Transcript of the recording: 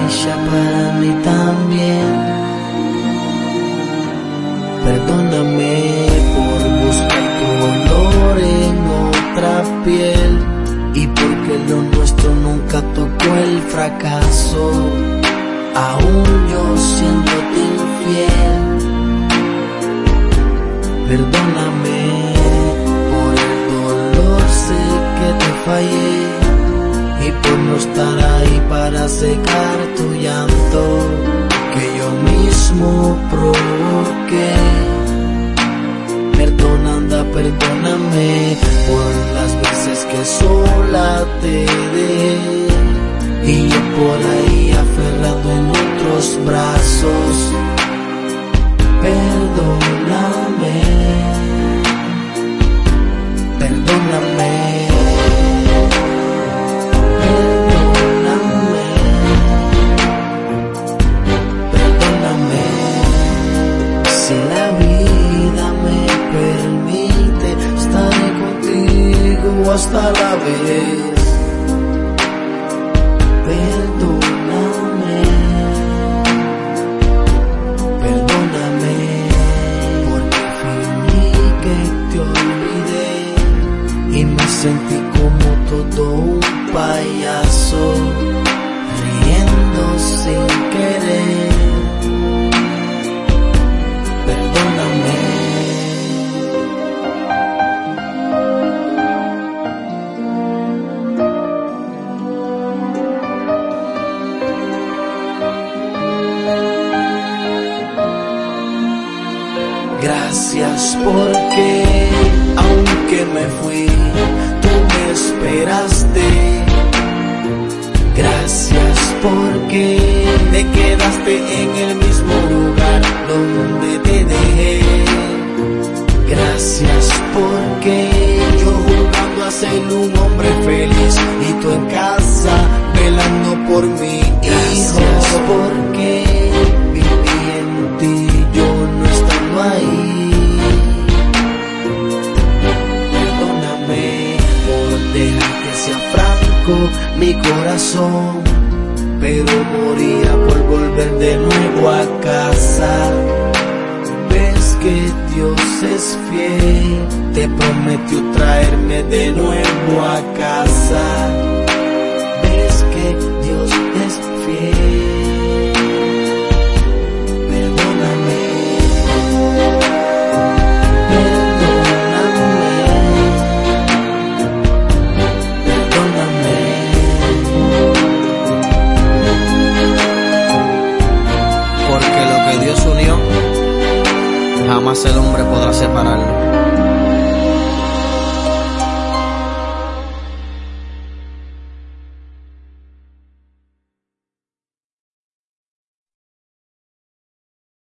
hecha para mí también. Perdóname por buscar tu olor en otra piel, y porque lo nuestro nunca tocó el fracaso, aún yo siéndote infiel. Perdóname por el dolor, sé que te fallé, y por no estar ahí para secar tu llanto que yo mismo provoqué. Perdóname por las veces que sola te dejé, y yo por ahí aferrado en otros brazos. Perdóname, perdóname. Si la vida me permite, estaré contigo hasta la vez. Perdóname, perdóname, porque fingí que te olvidé y me sentí como todo un payaso, riendo sin querer. Gracias porque, aunque me fui, tú me esperaste. Gracias porque te quedaste en el mismo lugar donde te dejé. Gracias porque yo jugando a ser un hombre feliz y tú en casa velando por mi hijo. Gracias porque viví en ti, yo no estando ahí. Perdóname por dejar que sea franco mi corazón, pero moría por volver de nuevo a casa. Ves que Dios es fiel, te prometió traerme de nuevo a casa. Ves que Dios es fiel. Perdóname, perdóname, perdóname. Porque lo que Dios unió, jamás el hombre podrá separarlo.